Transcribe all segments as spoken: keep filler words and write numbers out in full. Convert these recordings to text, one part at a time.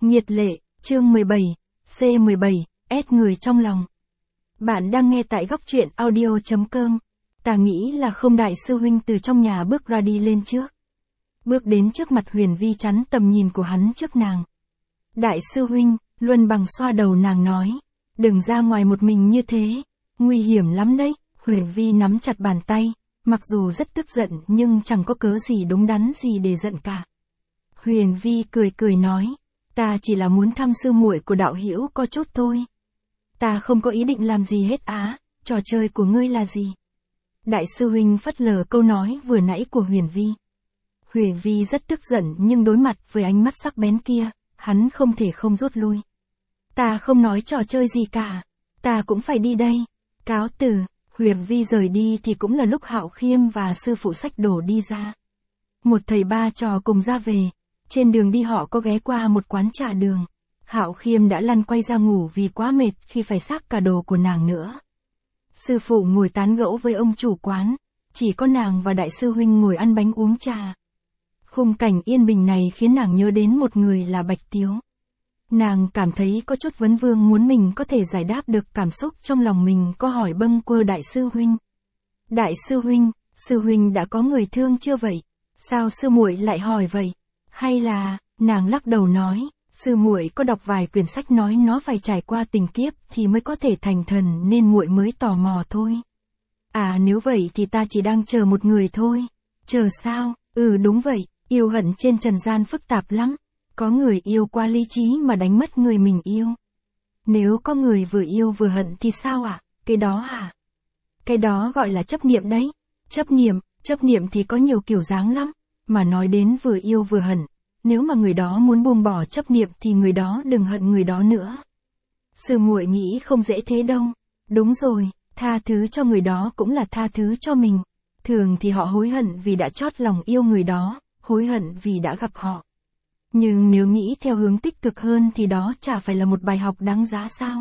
Nghiệt lệ, chương mười bảy, C mười bảy, S người trong lòng. Bạn đang nghe tại góc truyện audio chấm com. Ta nghĩ là không. Đại sư huynh từ trong nhà bước ra đi lên trước. Bước đến trước mặt Huyền Vi chắn tầm nhìn của hắn trước nàng. Đại sư huynh, Luân Bằng xoa đầu nàng nói. Đừng ra ngoài một mình như thế. Nguy hiểm lắm đấy. Huyền Vi nắm chặt bàn tay. Mặc dù rất tức giận nhưng chẳng có cớ gì đúng đắn gì để giận cả. Huyền Vi cười cười nói. Ta chỉ là muốn thăm sư muội của đạo hữu có chút thôi. Ta không có ý định làm gì hết á, trò chơi của ngươi là gì? Đại sư huynh phất lờ câu nói vừa nãy của Huyền Vi. Huyền Vi rất tức giận nhưng đối mặt với ánh mắt sắc bén kia, hắn không thể không rút lui. Ta không nói trò chơi gì cả, ta cũng phải đi đây. Cáo từ, Huyền Vi rời đi thì cũng là lúc Hạo Khiêm và sư phụ xách đồ đi ra. Một thầy ba trò cùng ra về. Trên đường đi họ có ghé qua một quán trà đường. Hạo Khiêm đã lăn quay ra ngủ vì quá mệt khi phải xách cả đồ của nàng nữa. Sư phụ ngồi tán gẫu với ông chủ quán. Chỉ có nàng và đại sư huynh ngồi ăn bánh uống trà. Khung cảnh yên bình này khiến nàng nhớ đến một người là Bạch Tiếu. Nàng cảm thấy có chút vấn vương muốn mình có thể giải đáp được cảm xúc trong lòng mình, có hỏi bâng quơ đại sư huynh. Đại sư huynh, sư huynh đã có người thương chưa vậy? Sao sư muội lại hỏi vậy? Hay là, nàng lắc đầu nói, sư muội có đọc vài quyển sách nói nó phải trải qua tình kiếp thì mới có thể thành thần nên muội mới tò mò thôi. À nếu vậy thì ta chỉ đang chờ một người thôi. Chờ sao? Ừ đúng vậy, yêu hận trên trần gian phức tạp lắm. Có người yêu qua lý trí mà đánh mất người mình yêu. Nếu có người vừa yêu vừa hận thì sao ạ? À? Cái đó à? Cái đó gọi là chấp niệm đấy. Chấp niệm, chấp niệm thì có nhiều kiểu dáng lắm. Mà nói đến vừa yêu vừa hận, nếu mà người đó muốn buông bỏ chấp niệm thì người đó đừng hận người đó nữa. Sư muội nghĩ không dễ thế đâu. Đúng rồi, tha thứ cho người đó cũng là tha thứ cho mình. Thường thì họ hối hận vì đã chót lòng yêu người đó, hối hận vì đã gặp họ. Nhưng nếu nghĩ theo hướng tích cực hơn thì đó chả phải là một bài học đáng giá sao?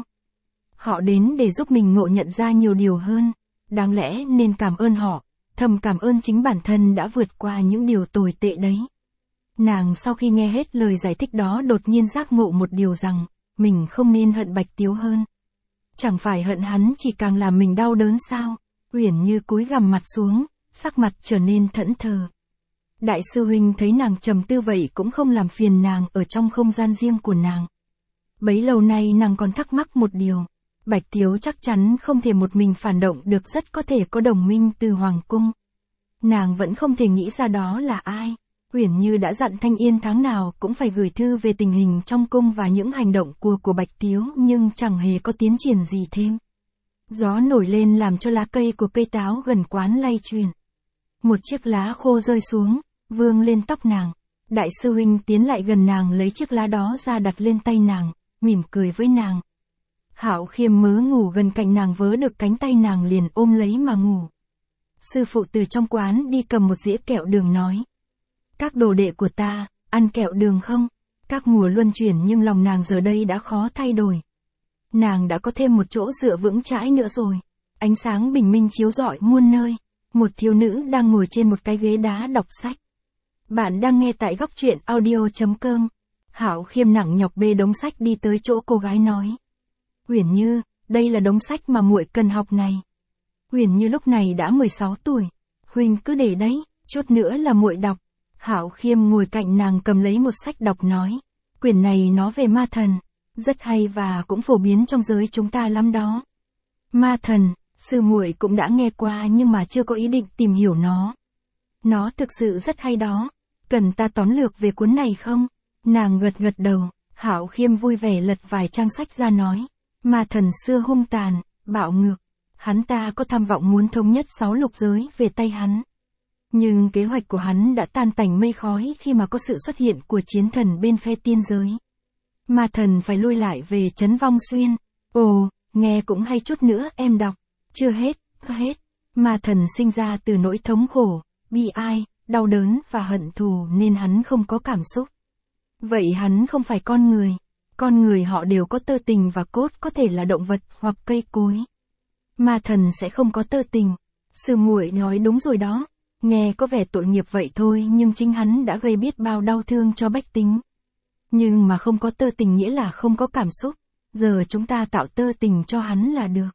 Họ đến để giúp mình ngộ nhận ra nhiều điều hơn, đáng lẽ nên cảm ơn họ. Thầm cảm ơn chính bản thân đã vượt qua những điều tồi tệ đấy. Nàng sau khi nghe hết lời giải thích đó đột nhiên giác ngộ một điều rằng, mình không nên hận Bạch Tiếu hơn. Chẳng phải hận hắn chỉ càng làm mình đau đớn sao? Uyển Như cúi gằm mặt xuống, sắc mặt trở nên thẫn thờ. Đại sư huynh thấy nàng trầm tư vậy cũng không làm phiền nàng ở trong không gian riêng của nàng. Bấy lâu nay nàng còn thắc mắc một điều. Bạch Tiếu chắc chắn không thể một mình phản động được, rất có thể có đồng minh từ Hoàng Cung. Nàng vẫn không thể nghĩ ra đó là ai. Uyển Như đã dặn Thanh Yên tháng nào cũng phải gửi thư về tình hình trong cung và những hành động của của Bạch Tiếu nhưng chẳng hề có tiến triển gì thêm. Gió nổi lên làm cho lá cây của cây táo gần quán lay chuyển. Một chiếc lá khô rơi xuống, vương lên tóc nàng. Đại sư huynh tiến lại gần nàng lấy chiếc lá đó ra đặt lên tay nàng, mỉm cười với nàng. Hạo Khiêm mớ ngủ gần cạnh nàng vớ được cánh tay nàng liền ôm lấy mà ngủ. Sư phụ từ trong quán đi cầm một dĩa kẹo đường nói. Các đồ đệ của ta, ăn kẹo đường không? Các mùa luân chuyển nhưng lòng nàng giờ đây đã khó thay đổi. Nàng đã có thêm một chỗ dựa vững chãi nữa rồi. Ánh sáng bình minh chiếu rọi muôn nơi. Một thiếu nữ đang ngồi trên một cái ghế đá đọc sách. Bạn đang nghe tại góc truyện audio chấm com. Hạo Khiêm nặng nhọc bê đống sách đi tới chỗ cô gái nói. Uyển Như, đây là đống sách mà muội cần học này. Uyển Như lúc này đã mười sáu tuổi. Huynh cứ để đấy, chút nữa là muội đọc. Hạo Khiêm ngồi cạnh nàng cầm lấy một sách đọc nói. Quyển này nó về ma thần. Rất hay và cũng phổ biến trong giới chúng ta lắm đó. Ma thần, sư muội cũng đã nghe qua nhưng mà chưa có ý định tìm hiểu nó. Nó thực sự rất hay đó. Cần ta tóm lược về cuốn này không? Nàng gật gật đầu. Hạo Khiêm vui vẻ lật vài trang sách ra nói. Ma thần xưa hung tàn, bạo ngược. Hắn ta có tham vọng muốn thống nhất sáu lục giới về tay hắn. Nhưng kế hoạch của hắn đã tan tành mây khói khi mà có sự xuất hiện của chiến thần bên phe tiên giới. Ma thần phải lui lại về trấn Vong Xuyên. Ồ, nghe cũng hay, chút nữa em đọc. Chưa hết, hết. Ma thần sinh ra từ nỗi thống khổ, bi ai, đau đớn và hận thù nên hắn không có cảm xúc. Vậy hắn không phải con người. Con người họ đều có tơ tình và cốt, có thể là động vật hoặc cây cối. Ma thần sẽ không có tơ tình. Sư muội nói đúng rồi đó. Nghe có vẻ tội nghiệp vậy thôi nhưng chính hắn đã gây biết bao đau thương cho bách tính. Nhưng mà không có tơ tình nghĩa là không có cảm xúc, giờ chúng ta tạo tơ tình cho hắn là được.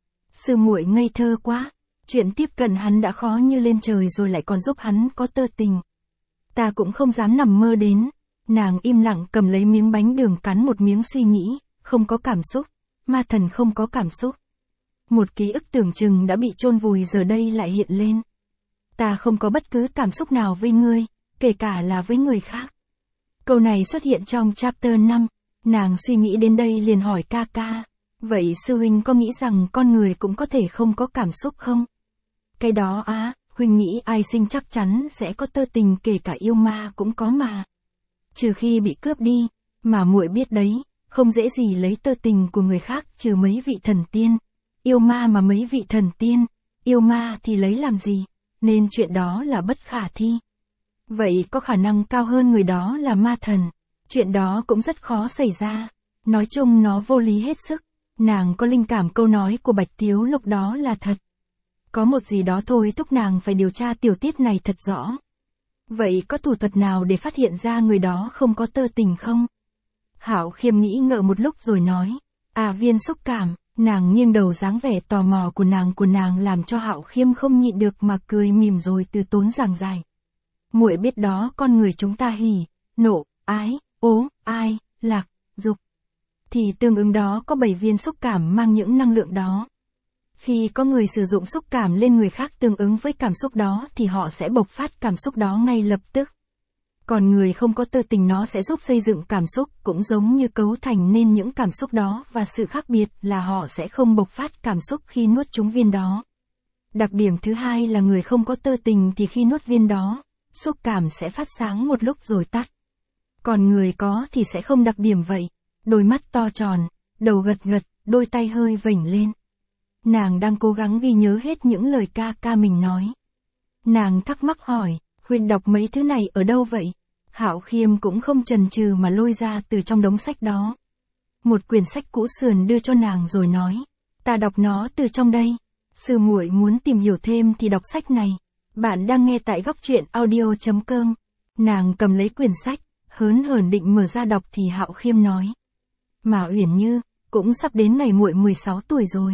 Sư muội ngây thơ quá, chuyện tiếp cận hắn đã khó như lên trời rồi lại còn giúp hắn có tơ tình. Ta cũng không dám nằm mơ đến. Nàng im lặng cầm lấy miếng bánh đường cắn một miếng suy nghĩ, không có cảm xúc, ma thần không có cảm xúc. Một ký ức tưởng chừng đã bị chôn vùi giờ đây lại hiện lên. Ta không có bất cứ cảm xúc nào với ngươi, kể cả là với người khác. Câu này xuất hiện trong chapter năm, nàng suy nghĩ đến đây liền hỏi ca ca, vậy sư huynh có nghĩ rằng con người cũng có thể không có cảm xúc không? Cái đó á, huynh nghĩ ai sinh chắc chắn sẽ có tơ tình, kể cả yêu ma cũng có mà. Trừ khi bị cướp đi, mà muội biết đấy, không dễ gì lấy tơ tình của người khác trừ mấy vị thần tiên. Yêu ma mà mấy vị thần tiên, yêu ma thì lấy làm gì, nên chuyện đó là bất khả thi. Vậy có khả năng cao hơn người đó là ma thần, chuyện đó cũng rất khó xảy ra. Nói chung nó vô lý hết sức, nàng có linh cảm câu nói của Bạch Tiếu lúc đó là thật. Có một gì đó thôi thúc nàng phải điều tra tiểu tiết này thật rõ. Vậy có thủ thuật nào để phát hiện ra người đó không có tơ tình không? Hạo Khiêm nghĩ ngợi một lúc rồi nói, à viên xúc cảm. Nàng nghiêng đầu, dáng vẻ tò mò của nàng của nàng làm cho Hạo Khiêm không nhịn được mà cười mỉm rồi từ tốn giảng giải. Muội biết đó, con người chúng ta hỉ, nộ, ái, ố, ai, lạc, dục. Thì tương ứng đó có bảy viên xúc cảm mang những năng lượng đó. Khi có người sử dụng xúc cảm lên người khác tương ứng với cảm xúc đó thì họ sẽ bộc phát cảm xúc đó ngay lập tức. Còn người không có tơ tình nó sẽ giúp xây dựng cảm xúc, cũng giống như cấu thành nên những cảm xúc đó, và sự khác biệt là họ sẽ không bộc phát cảm xúc khi nuốt trúng viên đó. Đặc điểm thứ hai là người không có tơ tình thì khi nuốt viên đó, xúc cảm sẽ phát sáng một lúc rồi tắt. Còn người có thì sẽ không đặc điểm vậy, đôi mắt to tròn, đầu gật gật, đôi tay hơi vểnh lên. Nàng đang cố gắng ghi nhớ hết những lời ca ca mình nói. Nàng thắc mắc hỏi, huynh đọc mấy thứ này ở đâu vậy? Hạo Khiêm cũng không chần chừ mà lôi ra từ trong đống sách đó. Một quyển sách cũ sườn đưa cho nàng rồi nói, ta đọc nó từ trong đây. Sư muội muốn tìm hiểu thêm thì đọc sách này. Bạn đang nghe tại góc truyện audio chấm com. Nàng cầm lấy quyển sách, hớn hởn định mở ra đọc thì Hạo Khiêm nói, mà Uyển Như, cũng sắp đến ngày muội mười sáu tuổi rồi.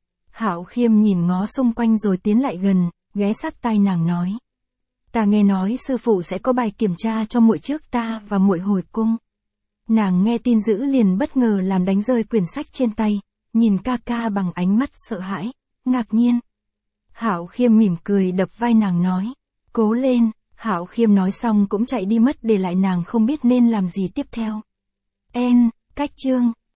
Hạo Khiêm nhìn ngó xung quanh rồi tiến lại gần, ghé sát tai nàng nói, ta nghe nói sư phụ sẽ có bài kiểm tra cho muội trước ta và muội hồi cung. Nàng nghe tin dữ liền bất ngờ làm đánh rơi quyển sách trên tay, nhìn ca ca bằng ánh mắt sợ hãi, ngạc nhiên. Hạo Khiêm mỉm cười đập vai nàng nói, cố lên. Hạo Khiêm nói xong cũng chạy đi mất để lại nàng không biết nên làm gì tiếp theo. En, cách chương